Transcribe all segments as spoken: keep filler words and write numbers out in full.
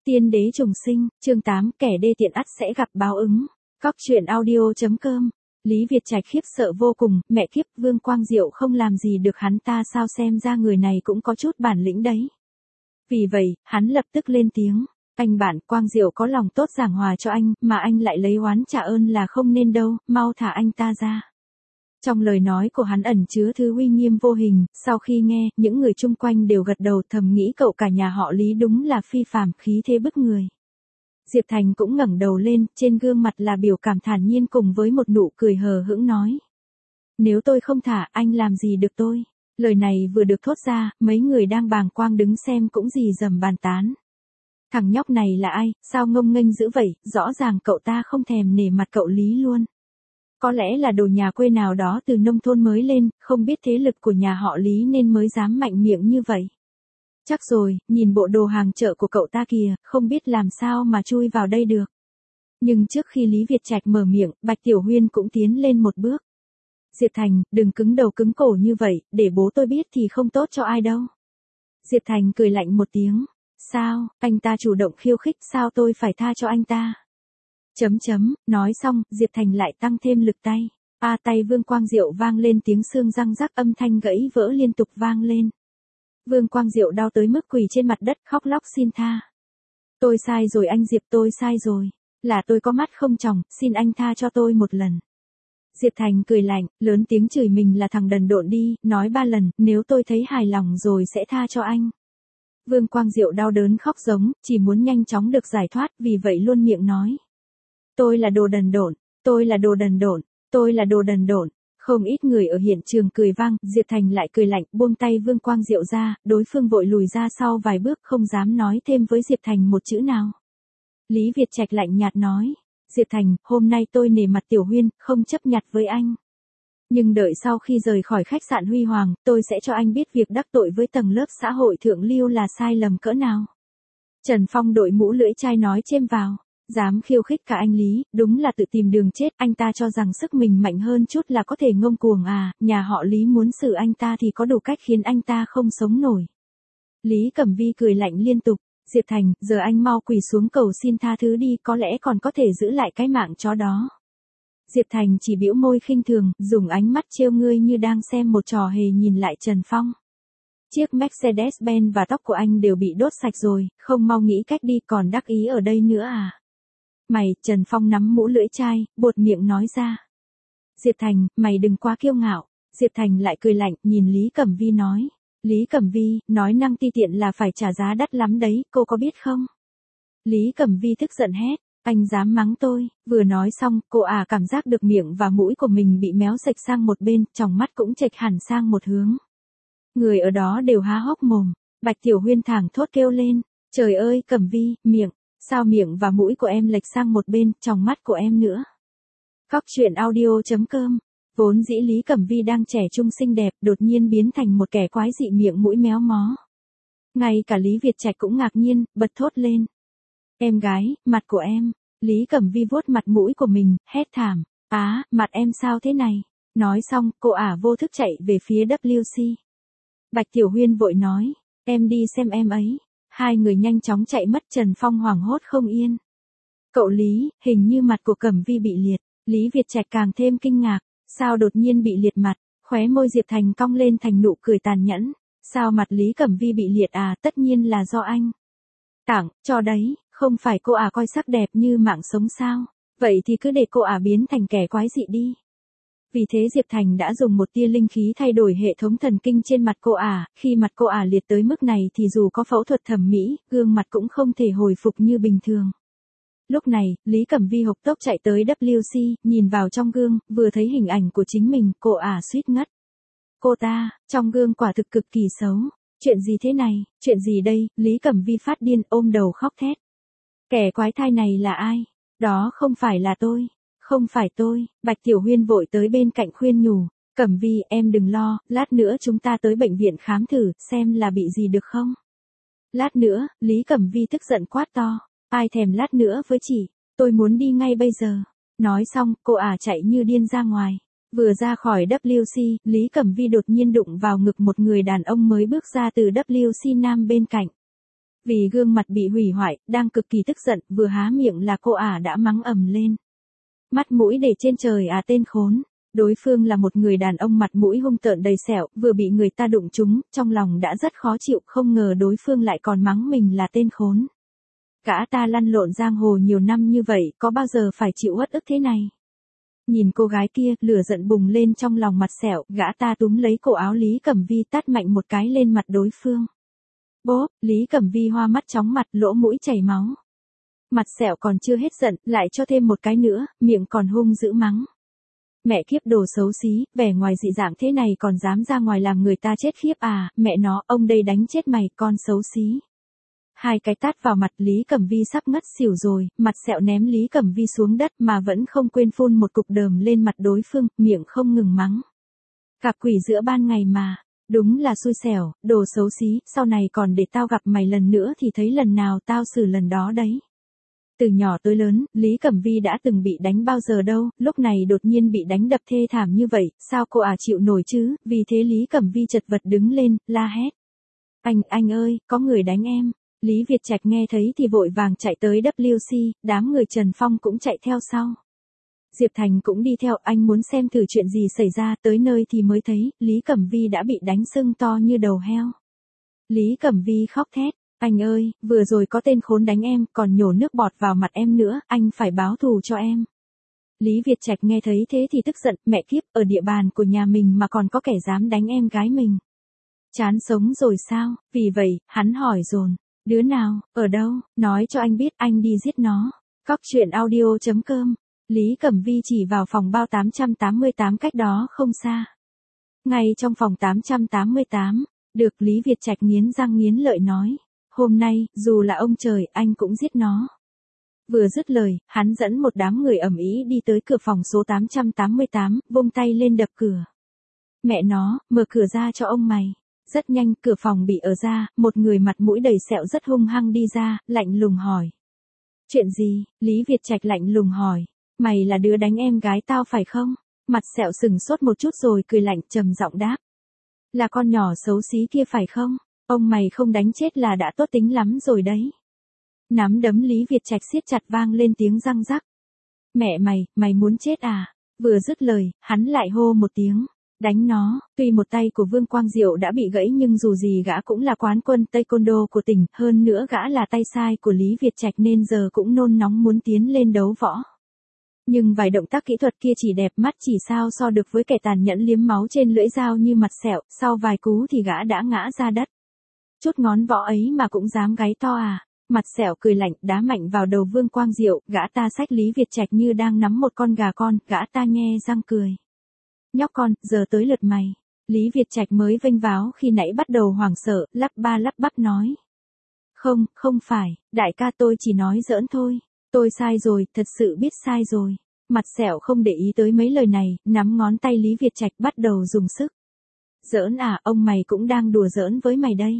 Tiên đế trùng sinh, chương tám, kẻ đê tiện ắt sẽ gặp báo ứng. Cóc truyện audio chấm com. Lý Việt Trạch khiếp sợ vô cùng, mẹ kiếp, Vương Quang Diệu không làm gì được hắn ta sao, xem ra người này cũng có chút bản lĩnh đấy. Vì vậy, hắn lập tức lên tiếng, anh bạn, Quang Diệu có lòng tốt giảng hòa cho anh, mà anh lại lấy oán trả ơn là không nên đâu, mau thả anh ta ra. Trong lời nói của hắn ẩn chứa thứ uy nghiêm vô hình, sau khi nghe, những người chung quanh đều gật đầu thầm nghĩ cậu cả nhà họ Lý đúng là phi phàm, khí thế bức người. Diệp Thành cũng ngẩng đầu lên, trên gương mặt là biểu cảm thản nhiên cùng với một nụ cười hờ hững nói. Nếu tôi không thả, anh làm gì được tôi? Lời này vừa được thốt ra, mấy người đang bàng quang đứng xem cũng rì rầm bàn tán. Thằng nhóc này là ai, sao ngông nghênh dữ vậy, rõ ràng cậu ta không thèm nể mặt cậu Lý luôn. Có lẽ là đồ nhà quê nào đó từ nông thôn mới lên, không biết thế lực của nhà họ Lý nên mới dám mạnh miệng như vậy. Chắc rồi, nhìn bộ đồ hàng chợ của cậu ta kìa, không biết làm sao mà chui vào đây được. Nhưng trước khi Lý Việt Trạch mở miệng, Bạch Tiểu Huyên cũng tiến lên một bước. Diệp Thành, đừng cứng đầu cứng cổ như vậy, để bố tôi biết thì không tốt cho ai đâu. Diệp Thành cười lạnh một tiếng. Sao, anh ta chủ động khiêu khích, sao tôi phải tha cho anh ta? Chấm chấm, nói xong, Diệp Thành lại tăng thêm lực tay. A à, tay Vương Quang Diệu vang lên tiếng xương răng rắc, âm thanh gãy vỡ liên tục vang lên. Vương Quang Diệu đau tới mức quỳ trên mặt đất khóc lóc xin tha. Tôi sai rồi anh Diệp, tôi sai rồi. Là tôi có mắt không tròng, xin anh tha cho tôi một lần. Diệp Thành cười lạnh, lớn tiếng chửi mình là thằng đần độn đi, nói ba lần, nếu tôi thấy hài lòng rồi sẽ tha cho anh. Vương Quang Diệu đau đớn khóc giống, chỉ muốn nhanh chóng được giải thoát, vì vậy luôn miệng nói. Tôi là đồ đần độn, tôi là đồ đần độn, tôi là đồ đần độn. Không ít người ở hiện trường cười vang, Diệp Thành lại cười lạnh, buông tay Vương Quang Diệu ra, đối phương vội lùi ra sau vài bước không dám nói thêm với Diệp Thành một chữ nào. Lý Việt Trạch lạnh nhạt nói, Diệp Thành, hôm nay tôi nể mặt Tiểu Huyên, không chấp nhặt với anh. Nhưng đợi sau khi rời khỏi khách sạn Huy Hoàng, tôi sẽ cho anh biết việc đắc tội với tầng lớp xã hội thượng lưu là sai lầm cỡ nào. Trần Phong đội mũ lưỡi chai nói chêm vào. Dám khiêu khích cả anh Lý, đúng là tự tìm đường chết, anh ta cho rằng sức mình mạnh hơn chút là có thể ngông cuồng à, nhà họ Lý muốn xử anh ta thì có đủ cách khiến anh ta không sống nổi. Lý Cẩm Vi cười lạnh liên tục, Diệp Thành, giờ anh mau quỳ xuống cầu xin tha thứ đi, có lẽ còn có thể giữ lại cái mạng chó đó. Diệp Thành chỉ bĩu môi khinh thường, dùng ánh mắt trêu ngươi như đang xem một trò hề nhìn lại Trần Phong. Chiếc Mercedes-Benz và tóc của anh đều bị đốt sạch rồi, không mau nghĩ cách đi, còn đắc ý ở đây nữa à? Mày, Trần Phong nắm mũ lưỡi chai, buột miệng nói ra. Diệp Thành, mày đừng quá kiêu ngạo. Diệp Thành lại cười lạnh, nhìn Lý Cẩm Vi nói. Lý Cẩm Vi, nói năng ti tiện là phải trả giá đắt lắm đấy, cô có biết không? Lý Cẩm Vi tức giận hét, anh dám mắng tôi. Vừa nói xong, cô à cảm giác được miệng và mũi của mình bị méo sạch sang một bên, tròng mắt cũng chệch hẳn sang một hướng. Người ở đó đều há hốc mồm. Bạch Tiểu Huyên thảng thốt kêu lên. Trời ơi, Cẩm Vi, miệng. Sao miệng và mũi của em lệch sang một bên, trong mắt của em nữa. Cóc truyện audio chấm com. Vốn dĩ Lý Cẩm Vi đang trẻ trung xinh đẹp, đột nhiên biến thành một kẻ quái dị miệng mũi méo mó. Ngay cả Lý Việt Trạch cũng ngạc nhiên, bật thốt lên. Em gái, mặt của em. Lý Cẩm Vi vuốt mặt mũi của mình, hét thảm. Á, mặt em sao thế này? Nói xong, cô ả vô thức chạy về phía W C. Bạch Tiểu Huyên vội nói. Em đi xem em ấy. Hai người nhanh chóng chạy mất, Trần Phong hoảng hốt không yên. Cậu Lý, hình như mặt của Cẩm Vi bị liệt. Lý Việt Trạch càng thêm kinh ngạc. Sao đột nhiên bị liệt mặt? Khóe môi Diệp Thành cong lên thành nụ cười tàn nhẫn. Sao mặt Lý Cẩm Vi bị liệt à? Tất nhiên là do anh. Tặng, cho đấy, không phải cô à coi sắc đẹp như mạng sống sao? Vậy thì cứ để cô à biến thành kẻ quái dị đi. Vì thế Diệp Thành đã dùng một tia linh khí thay đổi hệ thống thần kinh trên mặt cô ả, khi mặt cô ả liệt tới mức này thì dù có phẫu thuật thẩm mỹ, gương mặt cũng không thể hồi phục như bình thường. Lúc này, Lý Cẩm Vi hộc tốc chạy tới W C, nhìn vào trong gương, vừa thấy hình ảnh của chính mình, cô ả suýt ngất. Cô ta, trong gương quả thực cực kỳ xấu. Chuyện gì thế này, chuyện gì đây? Lý Cẩm Vi phát điên, ôm đầu khóc thét. Kẻ quái thai này là ai? Đó không phải là tôi. Không phải tôi. Bạch Tiểu Huyên vội tới bên cạnh khuyên nhủ. Cẩm Vi, em đừng lo, lát nữa chúng ta tới bệnh viện khám thử, xem là bị gì được không? Lát nữa, Lý Cẩm Vi tức giận quát to. Ai thèm lát nữa với chị, tôi muốn đi ngay bây giờ. Nói xong, cô ả chạy như điên ra ngoài. Vừa ra khỏi W C, Lý Cẩm Vi đột nhiên đụng vào ngực một người đàn ông mới bước ra từ W C nam bên cạnh. Vì gương mặt bị hủy hoại, đang cực kỳ tức giận, vừa há miệng là cô ả đã mắng ầm lên. Mắt mũi để trên trời à tên khốn. Đối phương là một người đàn ông mặt mũi hung tợn đầy sẹo, vừa bị người ta đụng trúng, trong lòng đã rất khó chịu, không ngờ đối phương lại còn mắng mình là tên khốn. Gã ta lăn lộn giang hồ nhiều năm như vậy, có bao giờ phải chịu uất ức thế này. Nhìn cô gái kia, lửa giận bùng lên trong lòng mặt sẹo, gã ta túm lấy cổ áo Lý Cẩm Vi tát mạnh một cái lên mặt đối phương. Bốp, Lý Cẩm Vi hoa mắt chóng mặt, lỗ mũi chảy máu. Mặt sẹo còn chưa hết giận, lại cho thêm một cái nữa, miệng còn hung dữ mắng. Mẹ kiếp đồ xấu xí, vẻ ngoài dị dạng thế này còn dám ra ngoài làm người ta chết khiếp à, mẹ nó, ông đây đánh chết mày, con xấu xí. Hai cái tát vào mặt Lý Cẩm Vi sắp ngất xỉu rồi, mặt sẹo ném Lý Cẩm Vi xuống đất mà vẫn không quên phun một cục đờm lên mặt đối phương, miệng không ngừng mắng. Gặp quỷ giữa ban ngày mà, đúng là xui xẻo, đồ xấu xí, sau này còn để tao gặp mày lần nữa thì thấy lần nào tao xử lần đó đấy. Từ nhỏ tới lớn, Lý Cẩm Vi đã từng bị đánh bao giờ đâu, lúc này đột nhiên bị đánh đập thê thảm như vậy, sao cô à chịu nổi chứ, vì thế Lý Cẩm Vi chật vật đứng lên, la hét. Anh, anh ơi, có người đánh em. Lý Việt Trạch nghe thấy thì vội vàng chạy tới W C, đám người Trần Phong cũng chạy theo sau. Diệp Thành cũng đi theo, anh muốn xem thử chuyện gì xảy ra, tới nơi thì mới thấy, Lý Cẩm Vi đã bị đánh sưng to như đầu heo. Lý Cẩm Vi khóc thét. Anh ơi, vừa rồi có tên khốn đánh em, còn nhổ nước bọt vào mặt em nữa, anh phải báo thù cho em. Lý Việt Trạch nghe thấy thế thì tức giận, mẹ kiếp, ở địa bàn của nhà mình mà còn có kẻ dám đánh em gái mình. Chán sống rồi sao, vì vậy, hắn hỏi dồn, đứa nào, ở đâu, nói cho anh biết, anh đi giết nó. Cóc truyện audio chấm com, Lý Cẩm Vi chỉ vào phòng bao tám trăm tám mươi tám cách đó không xa. Ngay trong phòng tám trăm tám mươi tám, được Lý Việt Trạch nghiến răng nghiến lợi nói. Hôm nay, dù là ông trời, anh cũng giết nó. Vừa dứt lời, hắn dẫn một đám người ầm ĩ đi tới cửa phòng số tám trăm tám mươi tám, vung tay lên đập cửa. Mẹ nó, mở cửa ra cho ông mày. Rất nhanh, cửa phòng bị ở ra, một người mặt mũi đầy sẹo rất hung hăng đi ra, lạnh lùng hỏi. Chuyện gì? Lý Việt Trạch lạnh lùng hỏi. Mày là đứa đánh em gái tao phải không? Mặt sẹo sừng sốt một chút rồi cười lạnh trầm giọng đáp. Là con nhỏ xấu xí kia phải không? Ông mày không đánh chết là đã tốt tính lắm rồi đấy. Nắm đấm Lý Việt Trạch siết chặt vang lên tiếng răng rắc. Mẹ mày, mày muốn chết à? Vừa dứt lời, hắn lại hô một tiếng. Đánh nó, tuy một tay của Vương Quang Diệu đã bị gãy nhưng dù gì gã cũng là quán quân taekwondo của tỉnh, hơn nữa gã là tay sai của Lý Việt Trạch nên giờ cũng nôn nóng muốn tiến lên đấu võ. Nhưng vài động tác kỹ thuật kia chỉ đẹp mắt chỉ sao so được với kẻ tàn nhẫn liếm máu trên lưỡi dao như mặt sẹo, sau vài cú thì gã đã ngã ra đất. Chút ngón võ ấy mà cũng dám gáy to à? Mặt sẹo cười lạnh đá mạnh vào đầu Vương Quang Diệu, gã ta xách Lý Việt Trạch như đang nắm một con gà con, gã ta nhe răng cười. Nhóc con, giờ tới lượt mày. Lý Việt Trạch mới vênh váo khi nãy bắt đầu hoảng sợ, lắp ba lắp bắp nói. Không, không phải, đại ca tôi chỉ nói giỡn thôi. Tôi sai rồi, thật sự biết sai rồi. Mặt sẹo không để ý tới mấy lời này, nắm ngón tay Lý Việt Trạch bắt đầu dùng sức. Giỡn à, ông mày cũng đang đùa giỡn với mày đây.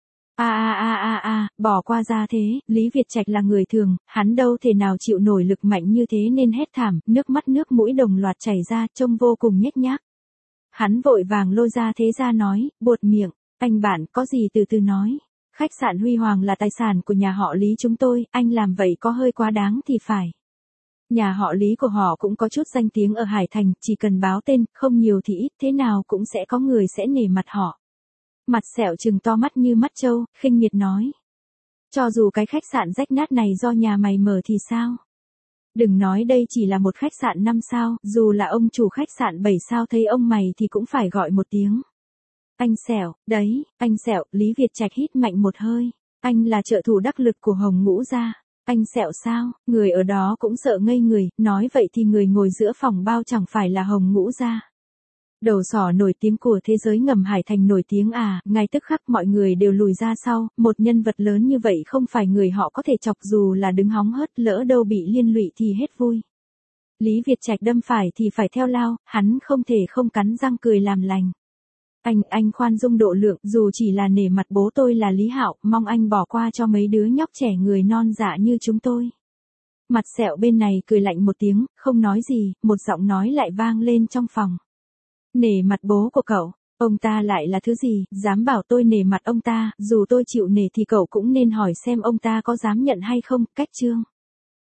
A a a a a, bỏ qua ra thế, Lý Việt Trạch là người thường, hắn đâu thể nào chịu nổi lực mạnh như thế nên hét thảm, nước mắt nước mũi đồng loạt chảy ra, trông vô cùng nhếch nhác. Hắn vội vàng lôi ra thế ra nói, buột miệng, anh bạn có gì từ từ nói. Khách sạn Huy Hoàng là tài sản của nhà họ Lý chúng tôi, anh làm vậy có hơi quá đáng thì phải. Nhà họ Lý của họ cũng có chút danh tiếng ở Hải Thành, chỉ cần báo tên, không nhiều thì ít, thế nào cũng sẽ có người sẽ nể mặt họ. Mặt sẹo trừng to mắt như mắt trâu, khinh miệt nói. Cho dù cái khách sạn rách nát này do nhà mày mở thì sao? Đừng nói đây chỉ là một khách sạn năm sao, dù là ông chủ khách sạn bảy sao thấy ông mày thì cũng phải gọi một tiếng. Anh Sẹo, đấy, anh Sẹo, Lý Việt Trạch hít mạnh một hơi. Anh là trợ thủ đắc lực của Hồng Ngũ gia. Anh Sẹo sao? Người ở đó cũng sợ ngây người, nói vậy thì người ngồi giữa phòng bao chẳng phải là Hồng Ngũ gia. Đầu sỏ nổi tiếng của thế giới ngầm Hải Thành nổi tiếng à, ngay tức khắc mọi người đều lùi ra sau, một nhân vật lớn như vậy không phải người họ có thể chọc dù là đứng hóng hớt, lỡ đâu bị liên lụy thì hết vui. Lý Việt Trạch đâm phải thì phải theo lao, hắn không thể không cắn răng cười làm lành. Anh, anh khoan dung độ lượng, dù chỉ là nể mặt bố tôi là Lý Hạo, mong anh bỏ qua cho mấy đứa nhóc trẻ người non dạ như chúng tôi. Mặt sẹo bên này cười lạnh một tiếng, không nói gì, một giọng nói lại vang lên trong phòng. Nể mặt bố của cậu, Ông ta lại là thứ gì, dám bảo tôi nể mặt ông ta, dù tôi chịu nể thì cậu cũng nên hỏi xem ông ta có dám nhận hay không, cách chương.